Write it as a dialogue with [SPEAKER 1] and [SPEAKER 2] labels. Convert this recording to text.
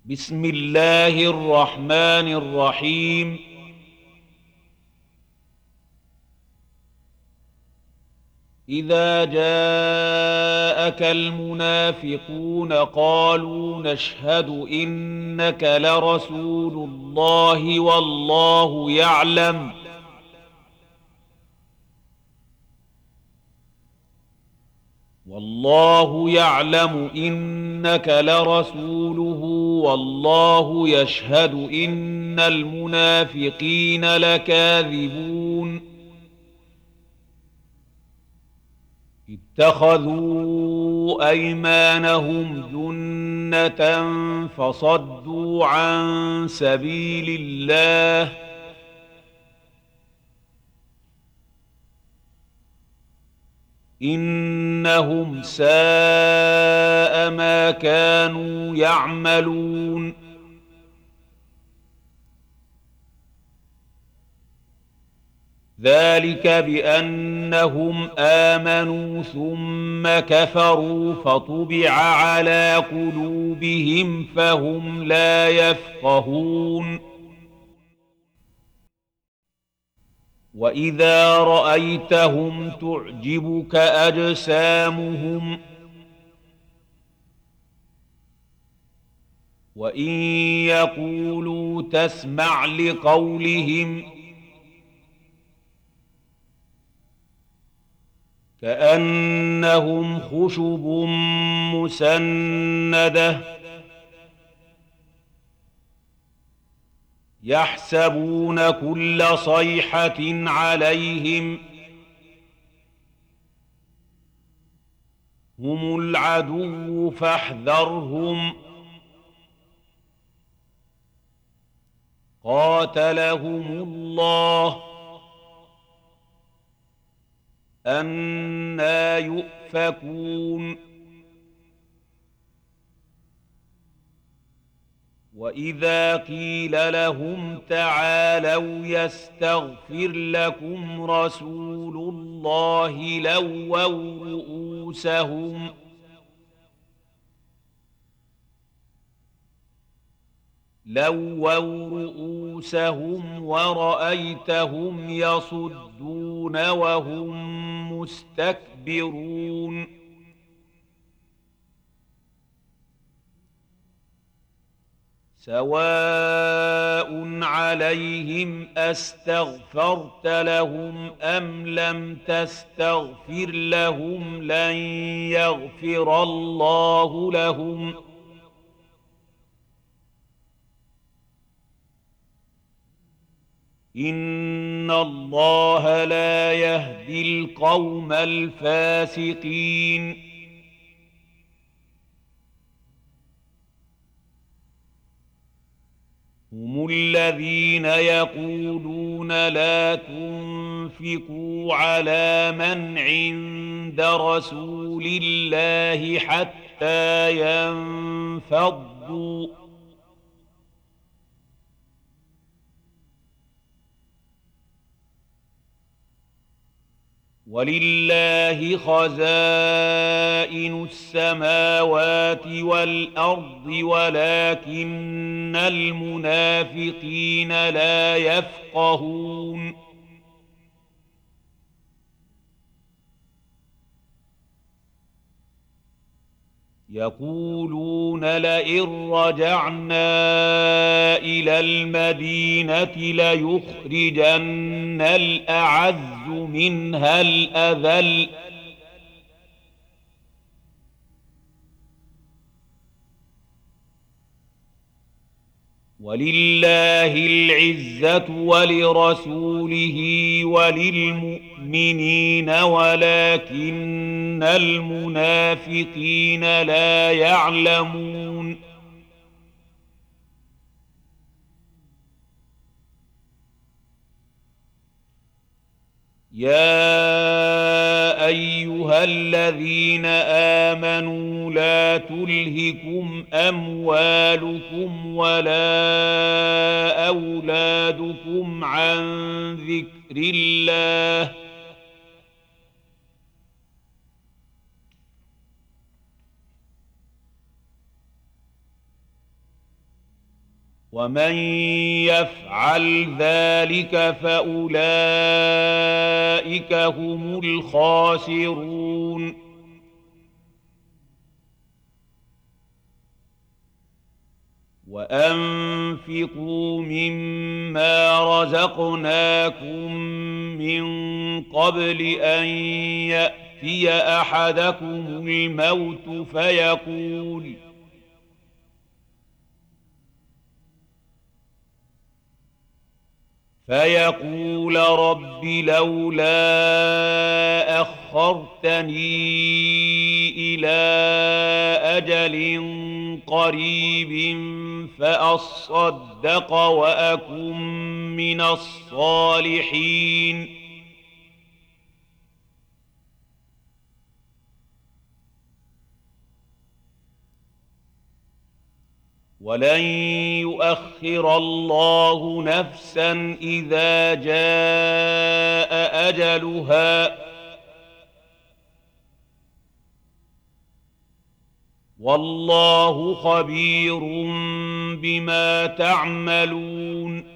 [SPEAKER 1] بسم الله الرحمن الرحيم. إذا جاءك المنافقون قالوا نشهد إنك لرسول الله والله يعلم إنك لرسوله والله يشهد إن المنافقين لكاذبون. اتخذوا أيمانهم جنة فصدوا عن سبيل الله إنهم ساء ما كانوا يعملون. ذلك بأنهم آمنوا ثم كفروا فطبع على قلوبهم فهم لا يفقهون. وإذا رأيتهم تعجبك أجسامهم وإن يقولوا تسمع لقولهم كأنهم خشب مسندة يحسبون كل صيحة عليهم هم العدو فاحذرهم قاتلهم الله أنى يؤفكون. وإذا قيل لهم تعالوا يستغفر لكم رسول الله لووا رؤوسهم ورأيتهم يصدون وهم مستكبرون. سواء عليهم أستغفرت لهم أم لم تستغفر لهم لن يغفر الله لهم إن الله لا يهدي القوم الفاسقين. هم الذين يقولون لا تنفقوا على من عند رسول الله حتى ينفضوا ولله خزائن السماوات والأرض ولكن المنافقين لا يفقهون. يقولون لئن رجعنا إلى المدينة ليخرجن الأعز منها الأذل ولله العزة ولرسوله وللمؤمنين ولكن المنافقين لا يعلمون. يا أيها الذين آمنوا لا تلهكم أموالكم ولا أولادكم عن ذكر الله ومن يفعل ذلك فأولئك هم الخاسرون وأنفقوا مما رزقناكم من قبل أن يأتي أحدكم الموت فيقول رب لولا أخرتني إلى أجل قريب فأصدق وأكن من الصالحين ولن يؤخر الله نفسا إذا جاء أجلها والله خبير بما تعملون